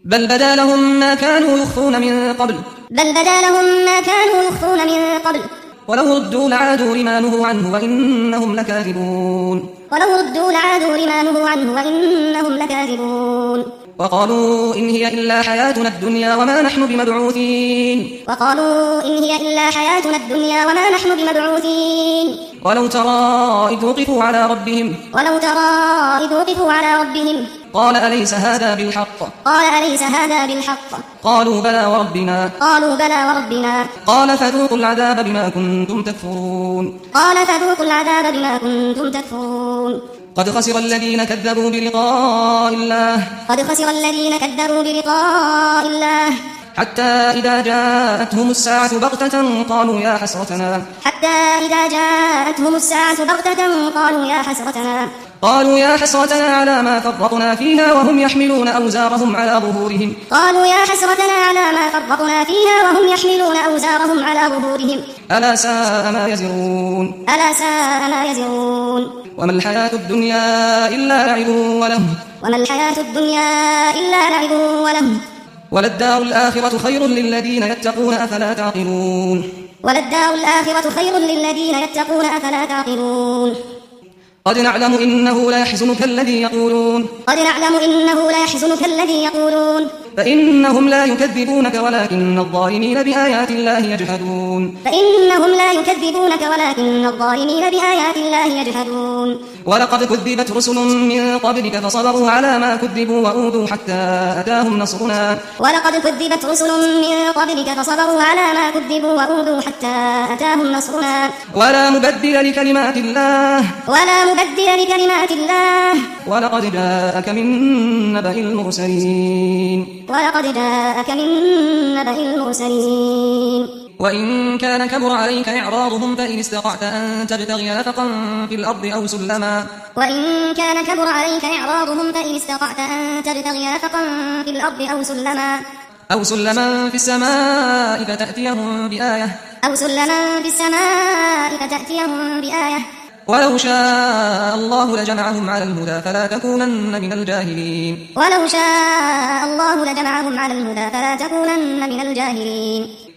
بل بدا لهم ما كانوا يخفون من قبل ولو ردوا لعادوا لما نهوا عنه وإنهم لكاذبون وقالوا إن هي إلا حياتنا الدنيا وما نحن بمبعوثين ولو ترى إذ وقفوا على ربهم قال أليس هذا بالحق قالوا بلى وربنا قال فذوقوا العذاب بما كنتم تكفرون قد خسر الذين كذبوا بلقاء الله حتى إذا جاءتهم الساعة بغتة قالوا يا حسرتنا على ما فرطنا فيها وهم يحملون أوزارهم على ظهورهم ألا ساء ما يزرون وما الحياة الدنيا إلا لعب ولهو وللدار الآخرة خير للذين يتقون أفلا تعقلون قد نعلم إنه لا يحزنك الذي يقولون فإنهم لا يكذبونك ولكن الظالمين بآيات الله يجحدون ولقد كذبت رسل من قبلك فصبروا على ما كذبوا وأوذوا حتى أتاهم نصرنا ولا مبدل لكلمات الله ولقد جاءك من نبأ المرسلين وإن كان كبر عليك إعراضهم فإن استطعت أن تبتغي نفقا في الأرض أو سلما في السماء فتأتيهم بآية ولو شاء الله لجمعهم على الهدى فلا تكونن من الجاهلين